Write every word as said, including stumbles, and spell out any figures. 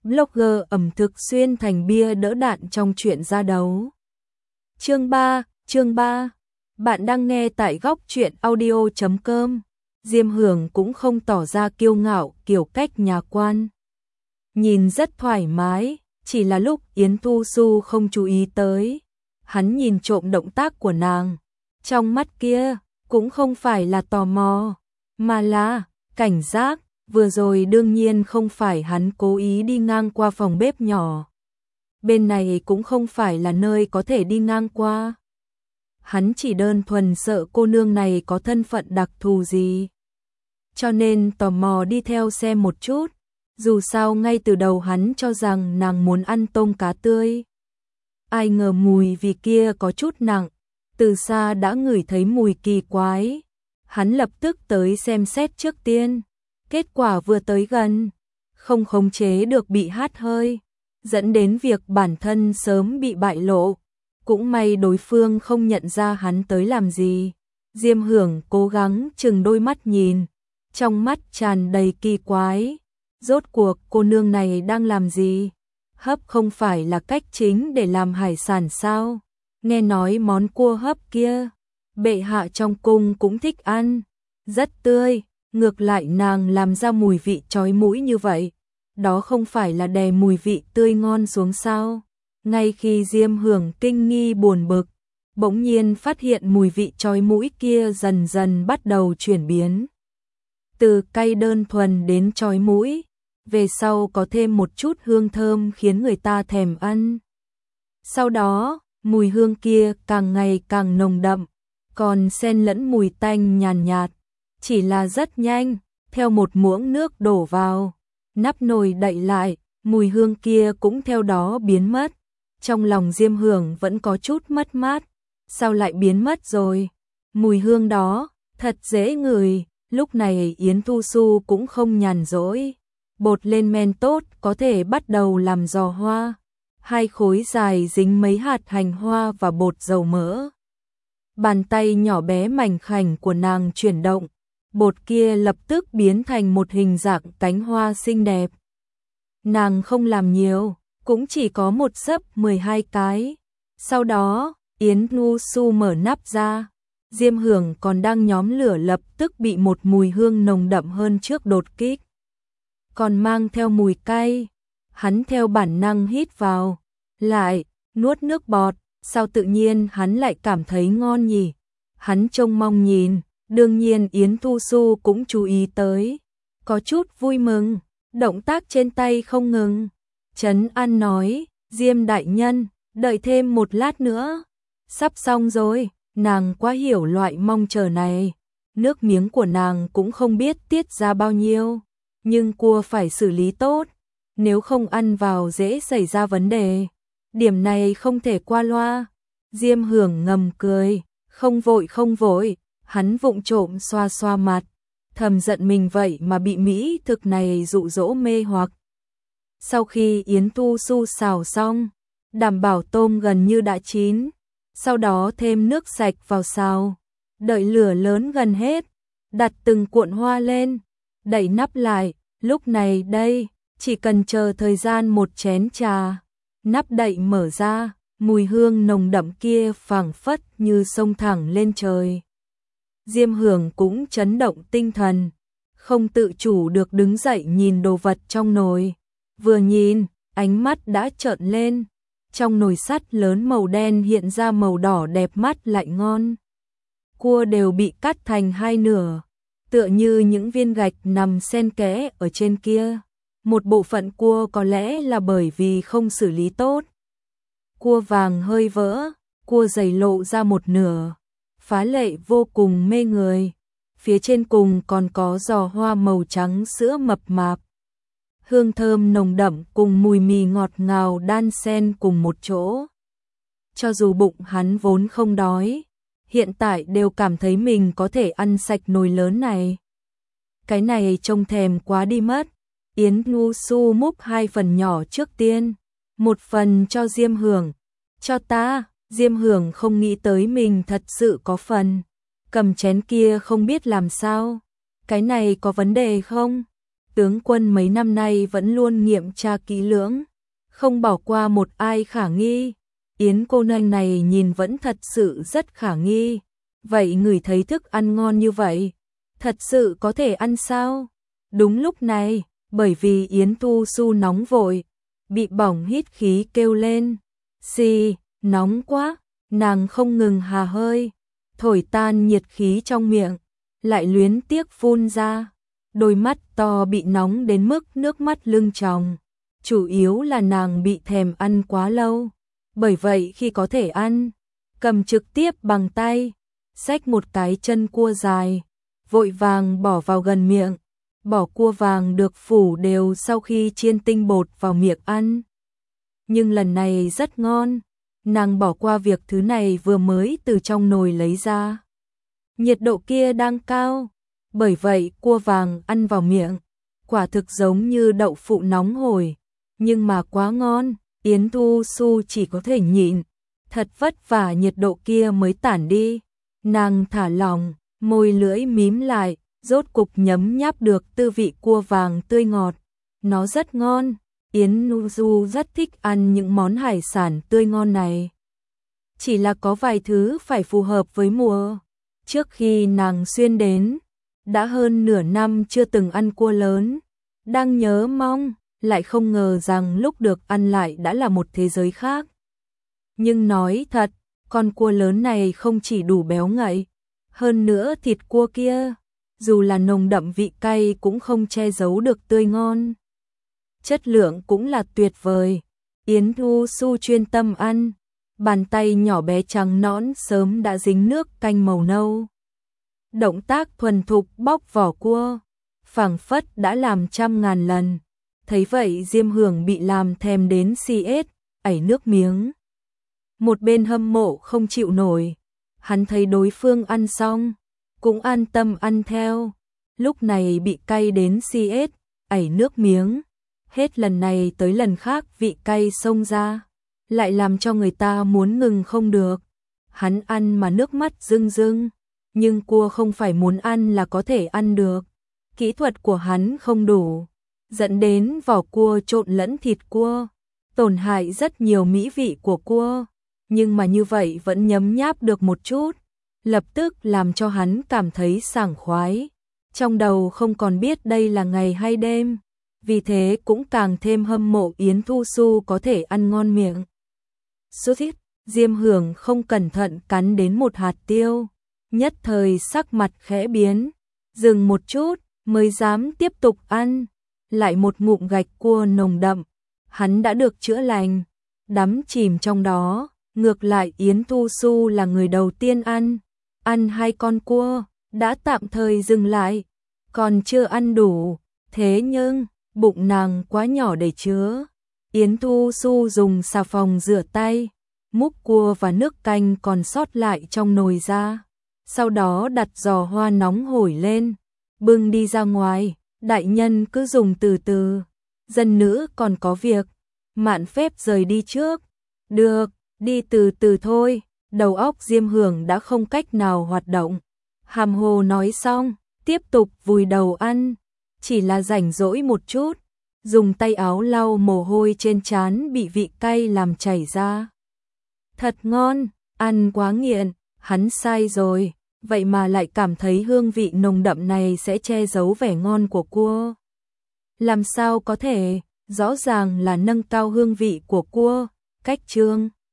blogger ẩm thực xuyên thành bia đỡ đạn trong chuyện ra đấu. Chương ba, chương ba. Bạn đang nghe tại góc truyện audio chấm com. Diêm Hưởng cũng không tỏ ra kiêu ngạo kiểu cách nhà quan. Nhìn rất thoải mái, chỉ là lúc Yến Thu Xu không chú ý tới. Hắn nhìn trộm động tác của nàng. Trong mắt kia, cũng không phải là tò mò, mà là cảnh giác. Vừa rồi đương nhiên không phải hắn cố ý đi ngang qua phòng bếp nhỏ. Bên này cũng không phải là nơi có thể đi ngang qua. Hắn chỉ đơn thuần sợ cô nương này có thân phận đặc thù gì. Cho nên tò mò đi theo xem một chút. Dù sao ngay từ đầu hắn cho rằng nàng muốn ăn tôm cá tươi. Ai ngờ mùi vị kia có chút nặng. Từ xa đã ngửi thấy mùi kỳ quái. Hắn lập tức tới xem xét trước tiên. Kết quả vừa tới gần, không khống chế được bị hắt hơi, dẫn đến việc bản thân sớm bị bại lộ. Cũng may đối phương không nhận ra hắn tới làm gì. Diêm Hưởng cố gắng chừng đôi mắt nhìn, trong mắt tràn đầy kỳ quái. Rốt cuộc cô nương này đang làm gì? Hấp không phải là cách chính để làm hải sản sao? Nghe nói món cua hấp kia, bệ hạ trong cung cũng thích ăn, rất tươi. Ngược lại nàng làm ra mùi vị chói mũi như vậy, đó không phải là đè mùi vị tươi ngon xuống sao? Ngay khi Diêm Hưởng kinh nghi buồn bực, bỗng nhiên phát hiện mùi vị chói mũi kia dần dần bắt đầu chuyển biến. Từ cay đơn thuần đến chói mũi, về sau có thêm một chút hương thơm khiến người ta thèm ăn. Sau đó, mùi hương kia càng ngày càng nồng đậm, còn xen lẫn mùi tanh nhàn nhạt. Chỉ là rất nhanh, theo một muỗng nước đổ vào, nắp nồi đậy lại, mùi hương kia cũng theo đó biến mất. Trong lòng Diêm Hưởng vẫn có chút mất mát, sao lại biến mất rồi? Mùi hương đó, thật dễ ngửi, lúc này Yến Thu Xu cũng không nhàn rỗi. Bột lên men tốt có thể bắt đầu làm giò hoa, hai khối dài dính mấy hạt hành hoa và bột dầu mỡ. Bàn tay nhỏ bé mảnh khảnh của nàng chuyển động. Bột kia lập tức biến thành một hình dạng cánh hoa xinh đẹp. Nàng không làm nhiều, cũng chỉ có một xấp mười hai cái. Sau đó, Yến Thu Xu mở nắp ra. Diêm Hưởng còn đang nhóm lửa lập tức bị một mùi hương nồng đậm hơn trước đột kích. Còn mang theo mùi cay. Hắn theo bản năng hít vào, lại, nuốt nước bọt. Sao tự nhiên hắn lại cảm thấy ngon nhỉ? Hắn trông mong nhìn. Đương nhiên Yến Thu Xu cũng chú ý tới, có chút vui mừng, động tác trên tay không ngừng. Trấn An nói, Diêm đại nhân, đợi thêm một lát nữa. Sắp xong rồi, nàng quá hiểu loại mong chờ này. Nước miếng của nàng cũng không biết tiết ra bao nhiêu, nhưng cua phải xử lý tốt, nếu không ăn vào dễ xảy ra vấn đề. Điểm này không thể qua loa. Diêm Hưởng ngầm cười, không vội không vội. Hắn vụng trộm xoa xoa mặt, thầm giận mình vậy mà bị mỹ thực này dụ dỗ mê hoặc. Sau khi Yến Thu Xu xào xong, đảm bảo tôm gần như đã chín, sau đó thêm nước sạch vào xào, đợi lửa lớn gần hết, đặt từng cuộn hoa lên, đậy nắp lại. Lúc này đây, chỉ cần chờ thời gian một chén trà, nắp đậy mở ra, mùi hương nồng đậm kia phảng phất như xông thẳng lên trời. Diêm Hưởng cũng chấn động tinh thần, không tự chủ được đứng dậy nhìn đồ vật trong nồi. Vừa nhìn, ánh mắt đã trợn lên. Trong nồi sắt lớn màu đen hiện ra màu đỏ đẹp mắt lại ngon. Cua đều bị cắt thành hai nửa, tựa như những viên gạch nằm xen kẽ ở trên kia. Một bộ phận cua có lẽ là bởi vì không xử lý tốt. Cua vàng hơi vỡ, cua dày lộ ra một nửa. Phá lệ vô cùng mê người, phía trên cùng còn có giò hoa màu trắng sữa mập mạp. Hương thơm nồng đậm cùng mùi mì ngọt ngào đan xen cùng một chỗ. Cho dù bụng hắn vốn không đói, hiện tại đều cảm thấy mình có thể ăn sạch nồi lớn này. Cái này trông thèm quá đi mất. Yến Thu Xu múc hai phần nhỏ trước tiên, một phần cho Diêm Hưởng. Cho ta. Diêm Hưởng không nghĩ tới mình thật sự có phần. Cầm chén kia không biết làm sao. Cái này có vấn đề không? tướng quân mấy năm nay vẫn luôn nghiệm tra kỹ lưỡng, không bỏ qua một ai khả nghi. Yến cô nương này nhìn vẫn thật sự rất khả nghi. Vậy người thấy thức ăn ngon như vậy, thật sự có thể ăn sao? Đúng lúc này, bởi vì Yến Thu Xu nóng vội, bị bỏng hít khí kêu lên. Xì, nóng quá, nàng không ngừng hà hơi, thổi tan nhiệt khí trong miệng, lại luyến tiếc phun ra. Đôi mắt to bị nóng đến mức nước mắt lưng tròng. Chủ yếu là nàng bị thèm ăn quá lâu. Bởi vậy khi có thể ăn, cầm trực tiếp bằng tay, xách một cái chân cua dài, vội vàng bỏ vào gần miệng. Bỏ cua vàng được phủ đều sau khi chiên tinh bột vào miệng ăn. Nhưng lần này rất ngon, nàng bỏ qua việc thứ này vừa mới từ trong nồi lấy ra. Nhiệt độ kia đang cao, bởi vậy cua vàng ăn vào miệng, quả thực giống như đậu phụ nóng hổi, nhưng mà quá ngon, Yến Thu Xu chỉ có thể nhịn, thật vất vả nhiệt độ kia mới tản đi. Nàng thả lỏng, môi lưỡi mím lại, rốt cục nhấm nháp được tư vị cua vàng tươi ngọt. Nó rất ngon, Yến Thu rất thích ăn những món hải sản tươi ngon này. Chỉ là có vài thứ phải phù hợp với mùa. Trước khi nàng xuyên đến, đã hơn nửa năm chưa từng ăn cua lớn, đang nhớ mong, lại không ngờ rằng lúc được ăn lại đã là một thế giới khác. Nhưng nói thật, con cua lớn này không chỉ đủ béo ngậy, hơn nữa thịt cua kia, dù là nồng đậm vị cay cũng không che giấu được tươi ngon. Chất lượng cũng là tuyệt vời. Yến Thu Xu chuyên tâm ăn, bàn tay nhỏ bé trắng nõn sớm đã dính nước canh màu nâu. Động tác thuần thục bóc vỏ cua, phảng phất đã làm trăm ngàn lần. Thấy vậy Diêm Hưởng bị làm thèm đến si ết, ảy nước miếng. Một bên hâm mộ không chịu nổi, hắn thấy đối phương ăn xong, cũng an tâm ăn theo. Lúc này bị cay đến si ết, ảy nước miếng. Hết lần này tới lần khác vị cay xông ra, lại làm cho người ta muốn ngừng không được. Hắn ăn mà nước mắt rưng rưng, nhưng cua không phải muốn ăn là có thể ăn được. Kỹ thuật của hắn không đủ, dẫn đến vỏ cua trộn lẫn thịt cua, tổn hại rất nhiều mỹ vị của cua. Nhưng mà như vậy vẫn nhấm nháp được một chút, lập tức làm cho hắn cảm thấy sảng khoái. Trong đầu không còn biết đây là ngày hay đêm, vì thế cũng càng thêm hâm mộ Yến Thu Xu có thể ăn ngon miệng. Sút thít, Diêm Hưởng không cẩn thận cắn đến một hạt tiêu, nhất thời sắc mặt khẽ biến, dừng một chút mới dám tiếp tục ăn. Lại một ngụm gạch cua nồng đậm, hắn đã được chữa lành, đắm chìm trong đó. Ngược lại Yến Thu Xu là người đầu tiên ăn, ăn hai con cua, đã tạm thời dừng lại, còn chưa ăn đủ, thế nhưng, bụng nàng quá nhỏ để chứa. Yến Thu Xu dùng xà phòng rửa tay, múc cua và nước canh còn sót lại trong nồi ra, sau đó đặt giò hoa nóng hổi lên, bưng đi ra ngoài. Đại nhân cứ dùng từ từ, dân nữ còn có việc. Mạn phép rời đi trước. Được, đi từ từ thôi. Đầu óc Diêm Hưởng đã không cách nào hoạt động. Hàm hồ nói xong, tiếp tục vùi đầu ăn. Chỉ là rảnh rỗi một chút, dùng tay áo lau mồ hôi trên trán bị vị cay làm chảy ra. Thật ngon, ăn quá nghiện, hắn sai rồi. Vậy mà lại cảm thấy hương vị nồng đậm này sẽ che giấu vẻ ngon của cua. Làm sao có thể, rõ ràng là nâng cao hương vị của cua. Cách chương